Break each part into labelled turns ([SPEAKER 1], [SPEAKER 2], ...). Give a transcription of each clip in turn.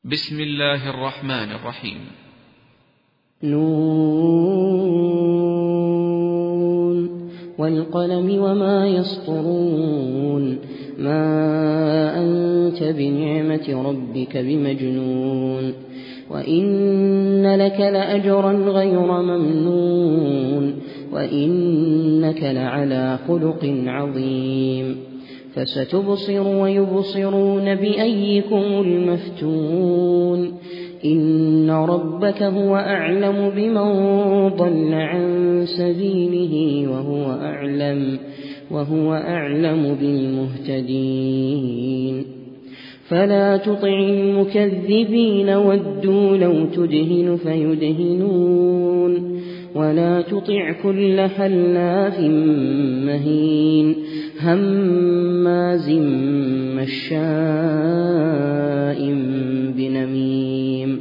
[SPEAKER 1] بسم الله الرحمن الرحيم.
[SPEAKER 2] نون والقلم وما يسطرون ما أنت بنعمة ربك بمجنون وإن لك لأجرا غير ممنون وإنك لعلى خلق عظيم فستبصر ويبصرون بأيكم المفتون إن ربك هو أعلم بمن ضل عن سبيله وهو أعلم بالمهتدين فلا تطع المكذبين ودوا لو تدهن فيدهنون ولا تطع كل حلاف مهين هماز مشاء بنميم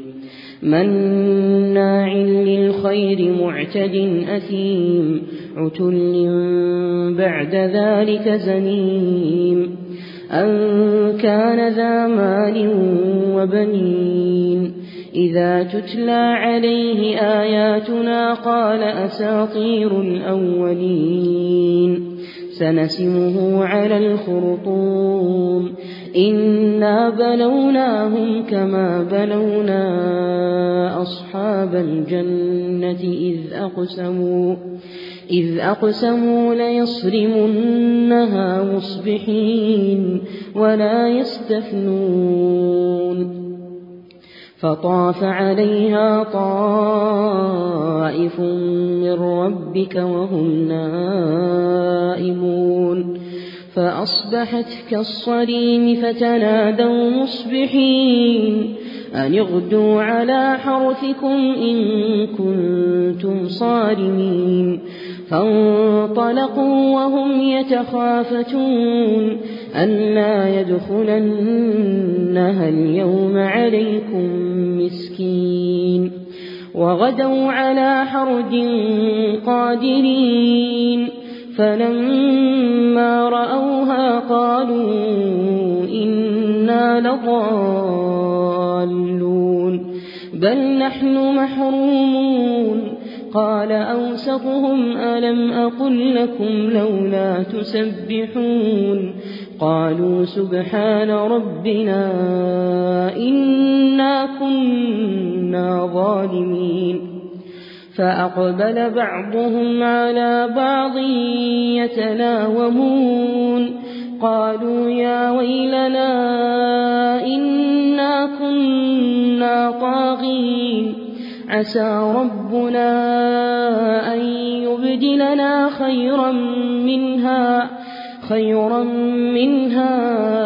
[SPEAKER 2] مناع للخير معتد أثيم عتل بعد ذلك زنيم أن كان ذا مال وبنين إذا تتلى عليه آياتنا قال أساطير الأولين سنسمه على الخرطوم إنا بلوناهم كما بلونا أصحاب الجنة إذ أقسموا ليصرمنها مصبحين ولا يستثنون فطاف عليها طائف من ربك وهم نائمون فأصبحت كالصريم فتنادوا مصبحين أن اغدوا على حرثكم إن كنتم صارمين فانطلقوا وهم يتخافتون ألا يدخلنها اليوم عليكم مسكين وغدوا على حرد قادرين فلما رأوها قالوا إنا لضالون بل نحن محرومون قال أوسطهم ألم أقل لكم لولا تسبحون قالوا سبحان ربنا إنا كنا ظالمين فأقبل بعضهم على بعض يتلاومون قالوا يا ويلنا إنا كنا طاغين عسى ربنا أن يبدلنا خيرا منها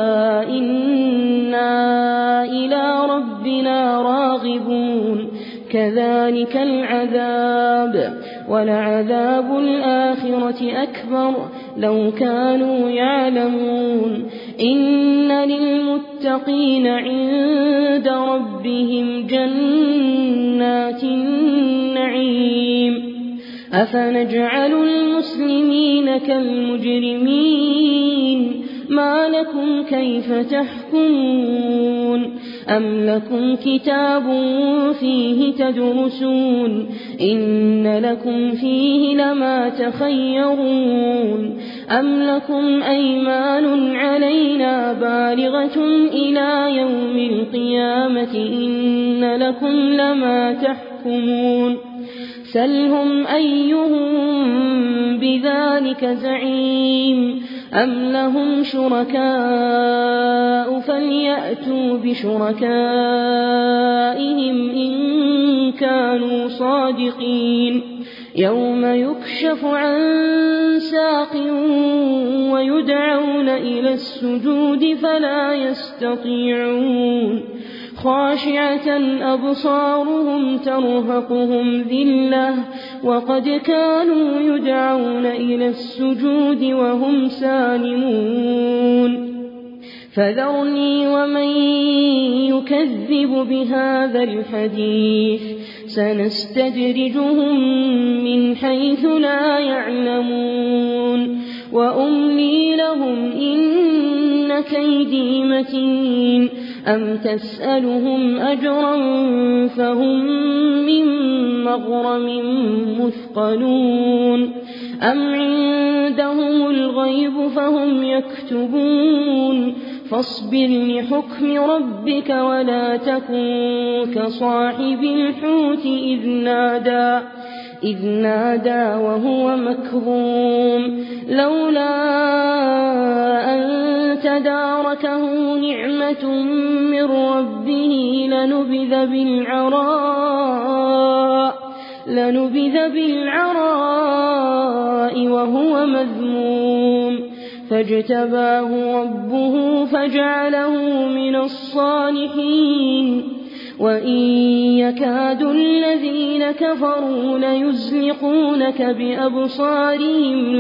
[SPEAKER 2] إنا إلى ربنا راغبون كذلك العذاب ولعذاب الآخرة أكبر لو كانوا يعلمون إن للمتقين عند ربهم جنات النعيم أفنجعل المسلمين كالمجرمين ما لكم كيف تحكمون أم لكم كتاب فيه تدرسون إن لكم فيه لما تخيرون أم لكم أيمان علينا بالغة إلى يوم القيامة إن لكم لما تحكمون سلهم أيهم بذلك زعيم أم لهم شركاء فليأتوا بشركائهم إن كانوا صادقين يوم يكشف عن ساق ويدعون إلى السجود فلا يستطيعون خاشعة أبصارهم ترهقهم ذلة وقد كانوا يدعون إلى السجود وهم سالمون فذرني ومن يكذب بهذا الحديث سنستدرجهم من حيث لا يعلمون وأملي لهم إن كيدي متين أم تسألهم أجرا فهم من مغرم مثقلون أم عندهم الغيب فهم يكتبون فاصبر لحكم ربك ولا تكن كصاحب الحوت إذ نادى وهو مكظوم لولا أن تداركه نعمة من ربه لنبذ بالعراء وهو مذموم فاجتباه ربه فجعله من الصالحين وإن يكاد الذين كفروا ليزلقونك بأبصارهم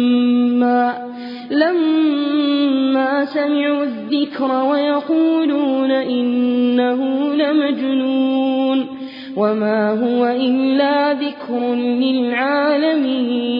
[SPEAKER 2] لما سمعوا الذكر ويقولون إنه لمجنون وما هو إلا ذكر للعالمين